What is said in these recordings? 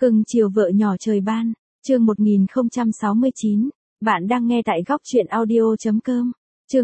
Cưng chiều vợ nhỏ trời ban, chương 1069, bạn đang nghe tại góc truyện audio.com. Chương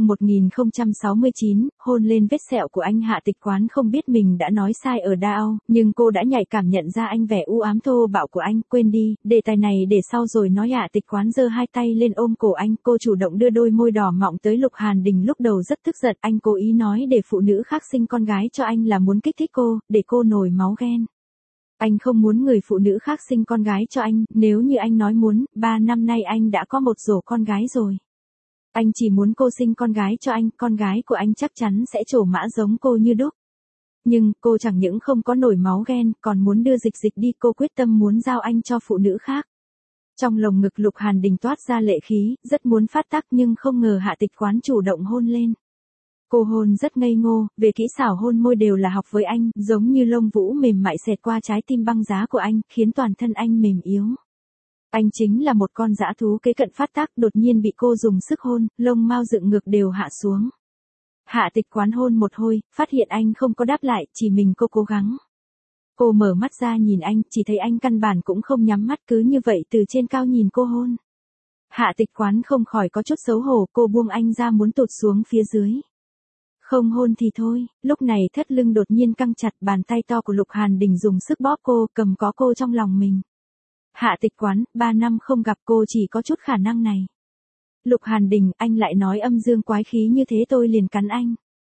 1069, hôn lên vết sẹo của anh. Hạ Tịch Quán không biết mình đã nói sai ở đâu, nhưng cô đã nhạy cảm nhận ra anh vẻ u ám thô bạo của anh. Quên đi, đề tài này để sau rồi nói. Hạ Tịch Quán giơ hai tay lên ôm cổ anh, cô chủ động đưa đôi môi đỏ mọng tới Lục Hàn Đình. Lúc đầu rất tức giận, anh cố ý nói để phụ nữ khác sinh con gái cho anh là muốn kích thích cô, để cô nổi máu ghen. Anh không muốn người phụ nữ khác sinh con gái cho anh, nếu như anh nói muốn, 3 năm nay anh đã có một rổ con gái rồi. Anh chỉ muốn cô sinh con gái cho anh, con gái của anh chắc chắn sẽ trổ mã giống cô như đúc. Nhưng, cô chẳng những không có nổi máu ghen, còn muốn đưa Dịch Dịch đi. Cô quyết tâm muốn giao anh cho phụ nữ khác. Trong lồng ngực Lục Hàn Đình toát ra lệ khí, rất muốn phát tác nhưng không ngờ Hạ Tịch Quán chủ động hôn lên. Cô hôn rất ngây ngô, về kỹ xảo hôn môi đều là học với anh, giống như lông vũ mềm mại xẹt qua trái tim băng giá của anh, khiến toàn thân anh mềm yếu. Anh chính là một con dã thú kế cận phát tác, đột nhiên bị cô dùng sức hôn, lông mao dựng ngược đều hạ xuống. Hạ Tịch Quán hôn một hồi, phát hiện anh không có đáp lại, chỉ mình cô cố gắng. Cô mở mắt ra nhìn anh, chỉ thấy anh căn bản cũng không nhắm mắt, cứ như vậy từ trên cao nhìn cô hôn. Hạ Tịch Quán không khỏi có chút xấu hổ, cô buông anh ra muốn tụt xuống phía dưới. Không hôn thì thôi, lúc này thắt lưng đột nhiên căng chặt, bàn tay to của Lục Hàn Đình dùng sức bóp cô, cầm có cô trong lòng mình. Hạ Tịch Quán, 3 năm không gặp cô chỉ có chút khả năng này. Lục Hàn Đình, anh lại nói âm dương quái khí như thế tôi liền cắn anh.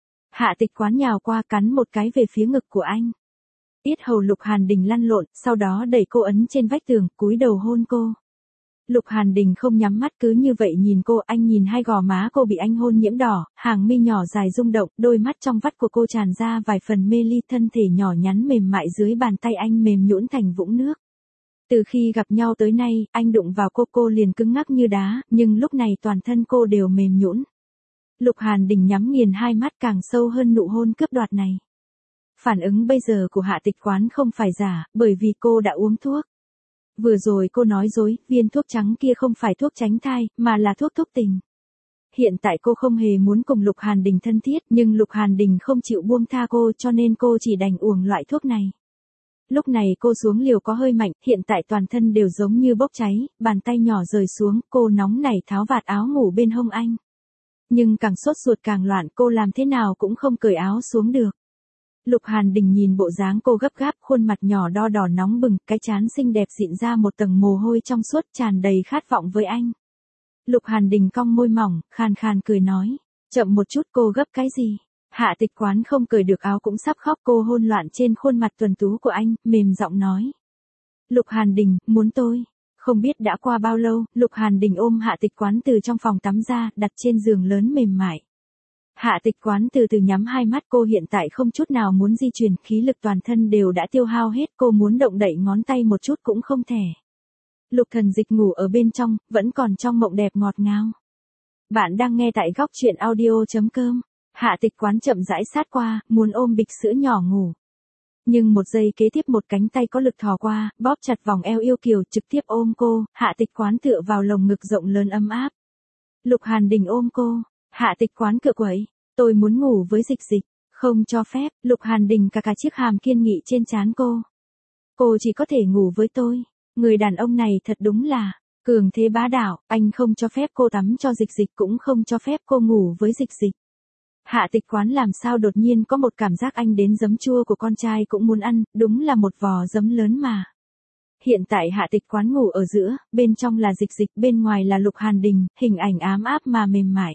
Hạ Tịch Quán nhào qua cắn một cái về phía ngực của anh. Yết hầu Lục Hàn Đình lăn lộn, sau đó đẩy cô ấn trên vách tường, cúi đầu hôn cô. Lục Hàn Đình không nhắm mắt cứ như vậy nhìn cô, anh nhìn hai gò má cô bị anh hôn nhiễm đỏ, hàng mi nhỏ dài rung động, đôi mắt trong vắt của cô tràn ra vài phần mê ly, thân thể nhỏ nhắn mềm mại dưới bàn tay anh mềm nhũn thành vũng nước. Từ khi gặp nhau tới nay, anh đụng vào cô liền cứng ngắc như đá, nhưng lúc này toàn thân cô đều mềm nhũn. Lục Hàn Đình nhắm nghiền hai mắt càng sâu hơn nụ hôn cướp đoạt này. Phản ứng bây giờ của Hạ Tịch Quán không phải giả, bởi vì cô đã uống thuốc. Vừa rồi cô nói dối, viên thuốc trắng kia không phải thuốc tránh thai, mà là thuốc thúc tình. Hiện tại cô không hề muốn cùng Lục Hàn Đình thân thiết, nhưng Lục Hàn Đình không chịu buông tha cô cho nên cô chỉ đành uống loại thuốc này. Lúc này cô xuống liều có hơi mạnh, hiện tại toàn thân đều giống như bốc cháy, bàn tay nhỏ rời xuống, cô nóng nảy tháo vạt áo ngủ bên hông anh. Nhưng càng sốt ruột càng loạn, cô làm thế nào cũng không cởi áo xuống được. Lục Hàn Đình nhìn bộ dáng cô gấp gáp, khuôn mặt nhỏ đo đỏ nóng bừng, cái trán xinh đẹp dịn ra một tầng mồ hôi trong suốt, tràn đầy khát vọng với anh. Lục Hàn Đình cong môi mỏng, khàn khàn cười nói, chậm một chút, cô gấp cái gì? Hạ Tịch Quán không cởi được áo cũng sắp khóc, cô hôn loạn trên khuôn mặt tuấn tú của anh, mềm giọng nói. Lục Hàn Đình, muốn tôi. Không biết đã qua bao lâu, Lục Hàn Đình ôm Hạ Tịch Quán từ trong phòng tắm ra, đặt trên giường lớn mềm mại. Hạ Tịch Quán từ từ nhắm hai mắt, cô hiện tại không chút nào muốn di chuyển, khí lực toàn thân đều đã tiêu hao hết, cô muốn động đậy ngón tay một chút cũng không thể. Lục Thần Dịch ngủ ở bên trong, vẫn còn trong mộng đẹp ngọt ngào. Bạn đang nghe tại góc truyện audio.com. Hạ Tịch Quán chậm rãi sát qua, muốn ôm bịch sữa nhỏ ngủ. Nhưng một giây kế tiếp một cánh tay có lực thò qua, bóp chặt vòng eo yêu kiều trực tiếp ôm cô, Hạ Tịch Quán tựa vào lồng ngực rộng lớn ấm áp. Lục Hàn Đình ôm cô, Hạ Tịch Quán cựa quậy, tôi muốn ngủ với Dịch Dịch, không cho phép. Lục Hàn Đình cả chiếc hàm kiên nghị trên trán cô. Cô chỉ có thể ngủ với tôi, người đàn ông này thật đúng là cường thế bá đạo, anh không cho phép cô tắm cho Dịch Dịch cũng không cho phép cô ngủ với Dịch Dịch. Hạ Tịch Quán làm sao đột nhiên có một cảm giác anh đến giấm chua của con trai cũng muốn ăn, đúng là một vò giấm lớn mà. Hiện tại Hạ Tịch Quán ngủ ở giữa, bên trong là Dịch Dịch, bên ngoài là Lục Hàn Đình, hình ảnh ám áp mà mềm mại.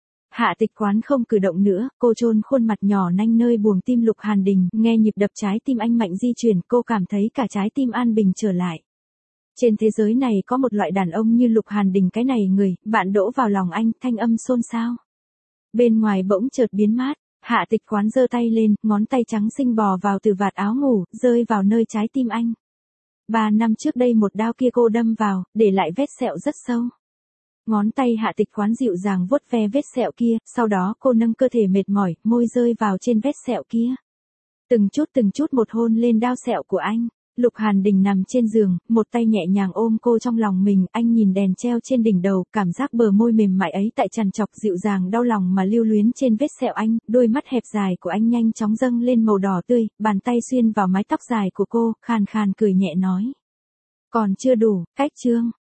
Hạ Tịch Quán không cử động nữa, cô chôn khuôn mặt nhỏ nanh nơi buồng tim Lục Hàn Đình, nghe nhịp đập trái tim anh mạnh di chuyển, cô cảm thấy cả trái tim an bình trở lại. Trên thế giới này có một loại đàn ông như Lục Hàn Đình, cái này người, bạn đỗ vào lòng anh, thanh âm xôn xao. Bên ngoài bỗng chợt biến mát, Hạ Tịch Quán giơ tay lên, ngón tay trắng xinh bò vào từ vạt áo ngủ, rơi vào nơi trái tim anh. 3 năm trước đây một đao kia cô đâm vào, để lại vết sẹo rất sâu. Ngón tay Hạ Tịch Quán dịu dàng vuốt ve vết sẹo kia, sau đó cô nâng cơ thể mệt mỏi, môi rơi vào trên vết sẹo kia. Từng chút một hôn lên đao sẹo của anh. Lục Hàn Đình nằm trên giường, một tay nhẹ nhàng ôm cô trong lòng mình, anh nhìn đèn treo trên đỉnh đầu, cảm giác bờ môi mềm mại ấy tại trằn trọc dịu dàng đau lòng mà lưu luyến trên vết sẹo anh, đôi mắt hẹp dài của anh nhanh chóng dâng lên màu đỏ tươi, bàn tay xuyên vào mái tóc dài của cô, khàn khàn cười nhẹ nói. Còn chưa đủ, cách chương.